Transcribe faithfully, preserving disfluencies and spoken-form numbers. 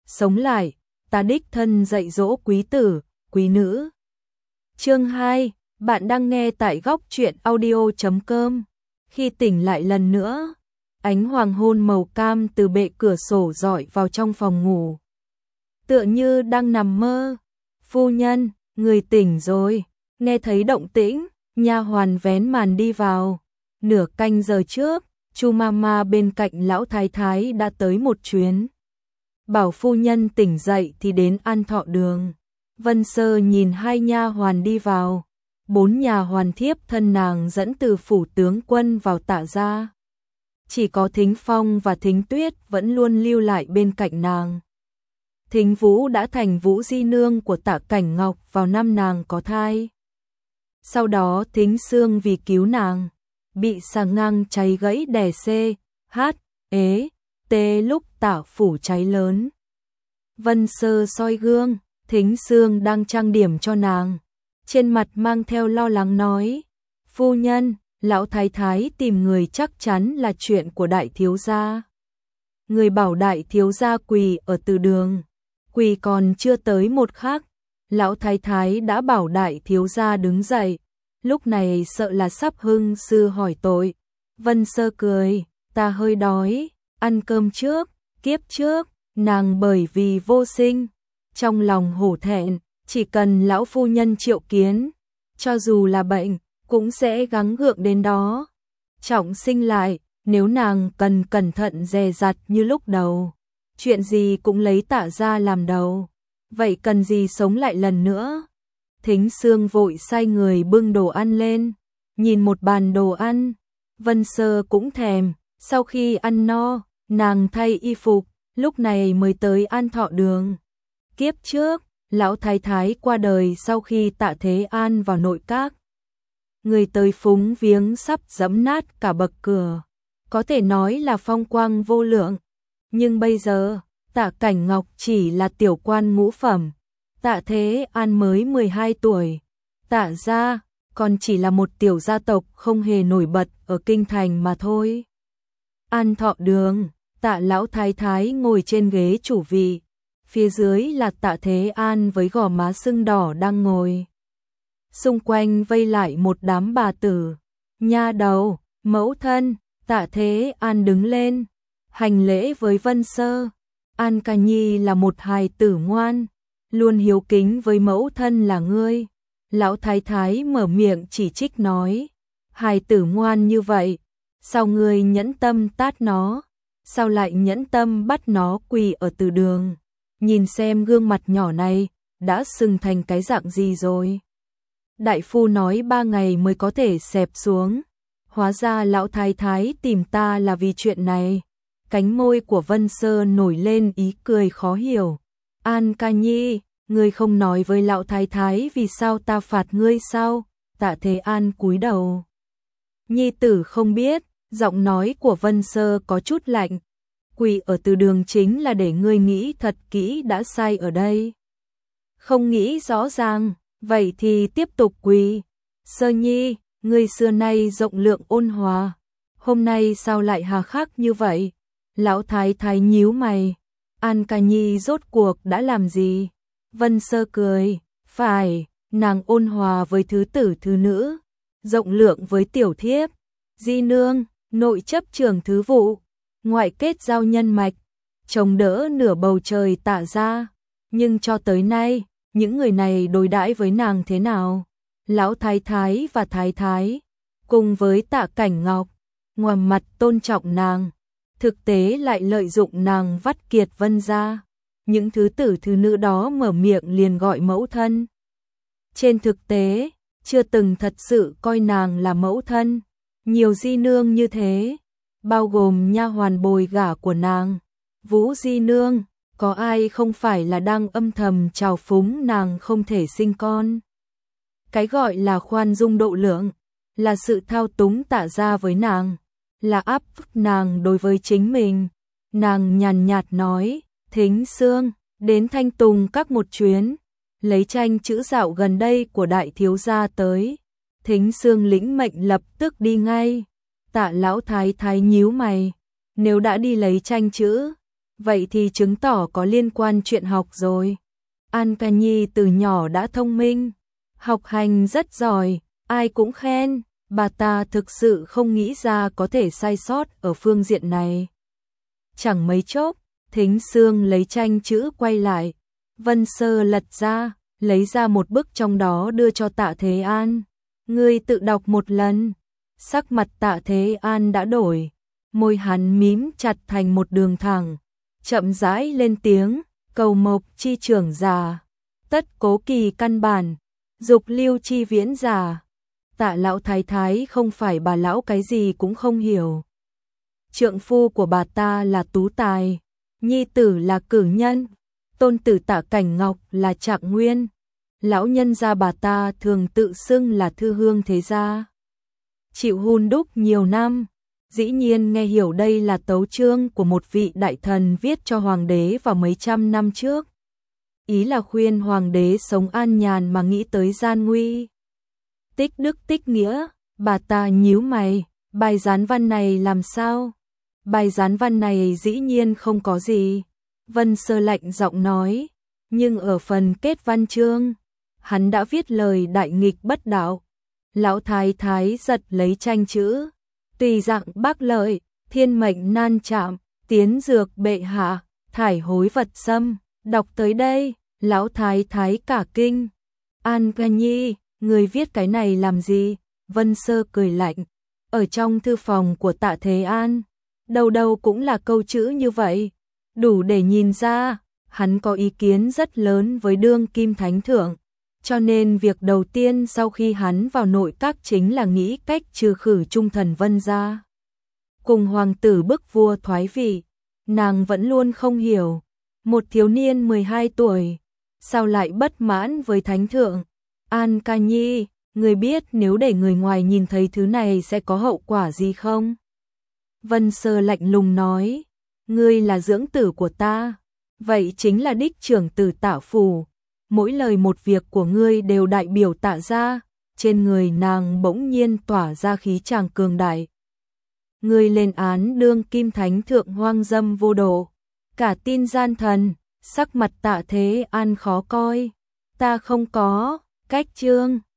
sống lại, ta đích thân dạy dỗ quý tử, quý nữ. Chương hai, bạn đang nghe tại góc truyện audio chấm com. Khi tỉnh lại lần nữa, ánh hoàng hôn màu cam từ bệ cửa sổ rọi vào trong phòng ngủ. Tựa như đang nằm mơ. Phu nhân, người tỉnh rồi. Nghe thấy động tĩnh, nha hoàn vén màn đi vào. Nửa canh giờ trước, Chu Mama bên cạnh lão thái thái đã tới một chuyến. Bảo phu nhân tỉnh dậy thì đến An Thọ Đường. Vân Sơ nhìn hai nha hoàn đi vào. Bốn nhà hoàn thiếp thân nàng dẫn từ phủ tướng quân vào Tạ gia. Chỉ có Thính Phong và Thính Tuyết vẫn luôn lưu lại bên cạnh nàng. Thính Vũ đã thành Vũ Di Nương của Tạ Cảnh Ngọc vào năm nàng có thai. Sau đó Thính Sương vì cứu nàng, bị xà ngang cháy gãy đè xê, hát, ế, tê lúc Tạ phủ cháy lớn. Vân Sơ soi gương, Thính Sương đang trang điểm cho nàng. Trên mặt mang theo lo lắng nói, phu nhân, lão thái thái tìm người chắc chắn là chuyện của đại thiếu gia. Người bảo đại thiếu gia quỳ ở từ đường, quỳ còn chưa tới một khắc, lão thái thái đã bảo đại thiếu gia đứng dậy, lúc này sợ là sắp hưng sư hỏi tội. Vân Sơ cười, ta hơi đói, ăn cơm trước, kiếp trước, nàng bởi vì vô sinh, trong lòng hổ thẹn, chỉ cần lão phu nhân triệu kiến, cho dù là bệnh, cũng sẽ gắng gượng đến đó. Trọng sinh lại, nếu nàng cần cẩn thận dè dặt như lúc đầu, chuyện gì cũng lấy Tạ gia làm đầu, vậy cần gì sống lại lần nữa. Thính Sương vội sai người bưng đồ ăn lên, nhìn một bàn đồ ăn, Vân Sơ cũng thèm, sau khi ăn no, nàng thay y phục, lúc này mới tới An Thọ Đường. Kiếp trước, lão thái thái qua đời sau khi Tạ Thế An vào nội các. Người tới phúng viếng sắp giẫm nát cả bậc cửa, có thể nói là phong quang vô lượng. Nhưng bây giờ, Tạ Cảnh Ngọc chỉ là tiểu quan ngũ phẩm, Tạ Thế An mới mười hai tuổi, Tạ gia còn chỉ là một tiểu gia tộc không hề nổi bật ở kinh thành mà thôi. An Thọ Đường, Tạ lão thái thái ngồi trên ghế chủ vị, phía dưới là Tạ Thế An với gò má sưng đỏ đang ngồi. Xung quanh vây lại một đám bà tử, nha đầu, mẫu thân. Tạ Thế An đứng lên, hành lễ với Vân Sơ. An Ca Nhi là một hài tử ngoan, luôn hiếu kính với mẫu thân là ngươi. Lão thái thái mở miệng chỉ trích nói, hài tử ngoan như vậy, sao ngươi nhẫn tâm tát nó, sao lại nhẫn tâm bắt nó quỳ ở từ đường, nhìn xem gương mặt nhỏ này đã sưng thành cái dạng gì rồi. Đại phu nói ba ngày mới có thể xẹp xuống, hóa ra lão thái thái tìm ta là vì chuyện này. Cánh môi của Vân Sơ nổi lên ý cười khó hiểu. An Ca Nhi, ngươi không nói với lão thái thái vì sao ta phạt ngươi sao? Tạ Thế An cúi đầu. Nhi tử không biết, giọng nói của Vân Sơ có chút lạnh. Quỳ ở từ đường chính là để ngươi nghĩ thật kỹ đã sai ở đây. Không nghĩ rõ ràng, vậy thì tiếp tục quỳ. Sơ Nhi, ngươi xưa nay rộng lượng ôn hòa, hôm nay sao lại hà khắc như vậy? Lão thái thái nhíu mày, An Ca Nhi rốt cuộc đã làm gì? Vân Sơ cười, phải, nàng ôn hòa với thứ tử thứ nữ, rộng lượng với tiểu thiếp, di nương, nội chấp trưởng thứ vụ, ngoại kết giao nhân mạch, chống đỡ nửa bầu trời Tạ gia. Nhưng cho tới nay, những người này đối đãi với nàng thế nào? Lão thái thái và thái thái, cùng với Tạ Cảnh Ngọc, ngoài mặt tôn trọng nàng, thực tế lại lợi dụng nàng vắt kiệt Vân gia. Những thứ tử thứ nữ đó mở miệng liền gọi mẫu thân. Trên thực tế, chưa từng thật sự coi nàng là mẫu thân. Nhiều di nương như thế, bao gồm nha hoàn bồi gả của nàng, Vũ Di Nương, có ai không phải là đang âm thầm trào phúng nàng không thể sinh con. Cái gọi là khoan dung độ lượng, là sự thao túng Tạ gia với nàng, là áp nàng đối với chính mình. Nàng nhàn nhạt nói, Thính Sương, đến Thanh Tùng các một chuyến, lấy tranh chữ dạo gần đây của đại thiếu gia tới. Thính Sương lĩnh mệnh lập tức đi ngay. Tạ lão thái thái nhíu mày, nếu đã đi lấy tranh chữ, vậy thì chứng tỏ có liên quan chuyện học rồi. An Ca Nhi từ nhỏ đã thông minh, học hành rất giỏi, ai cũng khen, bà ta thực sự không nghĩ ra có thể sai sót ở phương diện này. Chẳng mấy chốc, Thính Sương lấy tranh chữ quay lại, Vân Sơ lật ra, lấy ra một bức trong đó đưa cho Tạ Thế An. Ngươi tự đọc một lần. Sắc mặt Tạ Thế An đã đổi, môi hắn mím chặt thành một đường thẳng, chậm rãi lên tiếng, cầu mộc chi trưởng già, tất cố kỳ căn bản, dục lưu chi viễn già. Tạ lão thái thái không phải bà lão cái gì cũng không hiểu. Trượng phu của bà ta là tú tài, nhi tử là cử nhân, tôn tử Tạ Cảnh Ngọc là Trạng Nguyên. Lão nhân gia bà ta thường tự xưng là thư hương thế gia. Chịu hun đúc nhiều năm, dĩ nhiên nghe hiểu đây là tấu chương của một vị đại thần viết cho hoàng đế vào mấy trăm năm trước. Ý là khuyên hoàng đế sống an nhàn mà nghĩ tới gian nguy. Tích đức tích nghĩa, bà ta nhíu mày, bài gián văn này làm sao? Bài gián văn này dĩ nhiên không có gì. Vân Sơ lạnh giọng nói, nhưng ở phần kết văn chương, hắn đã viết lời đại nghịch bất đạo. Lão thái thái giật lấy tranh chữ, tùy dạng bác lợi, thiên mệnh nan chạm, tiến dược bệ hạ, thải hối vật xâm. Đọc tới đây, lão thái thái cả kinh. An Ca Nhi, người viết cái này làm gì? Vân Sơ cười lạnh. Ở trong thư phòng của Tạ Thế An, đầu đầu cũng là câu chữ như vậy, đủ để nhìn ra hắn có ý kiến rất lớn với đương kim thánh thượng. Cho nên việc đầu tiên sau khi hắn vào nội các chính là nghĩ cách trừ khử trung thần Vân gia. Cùng hoàng tử bức vua thoái vị, nàng vẫn luôn không hiểu, một thiếu niên mười hai tuổi, sao lại bất mãn với thánh thượng. An Ca Nhi, người biết nếu để người ngoài nhìn thấy thứ này sẽ có hậu quả gì không? Vân Sơ lạnh lùng nói, ngươi là dưỡng tử của ta, vậy chính là đích trưởng tử Tạ phủ. Mỗi lời một việc của ngươi đều đại biểu Tạ gia. Trên người nàng bỗng nhiên tỏa ra khí tràng cường đại. Ngươi lên án đương kim thánh thượng hoang dâm vô độ, cả tin gian thần. Sắc mặt Tạ Thế An khó coi. Ta không có cách chương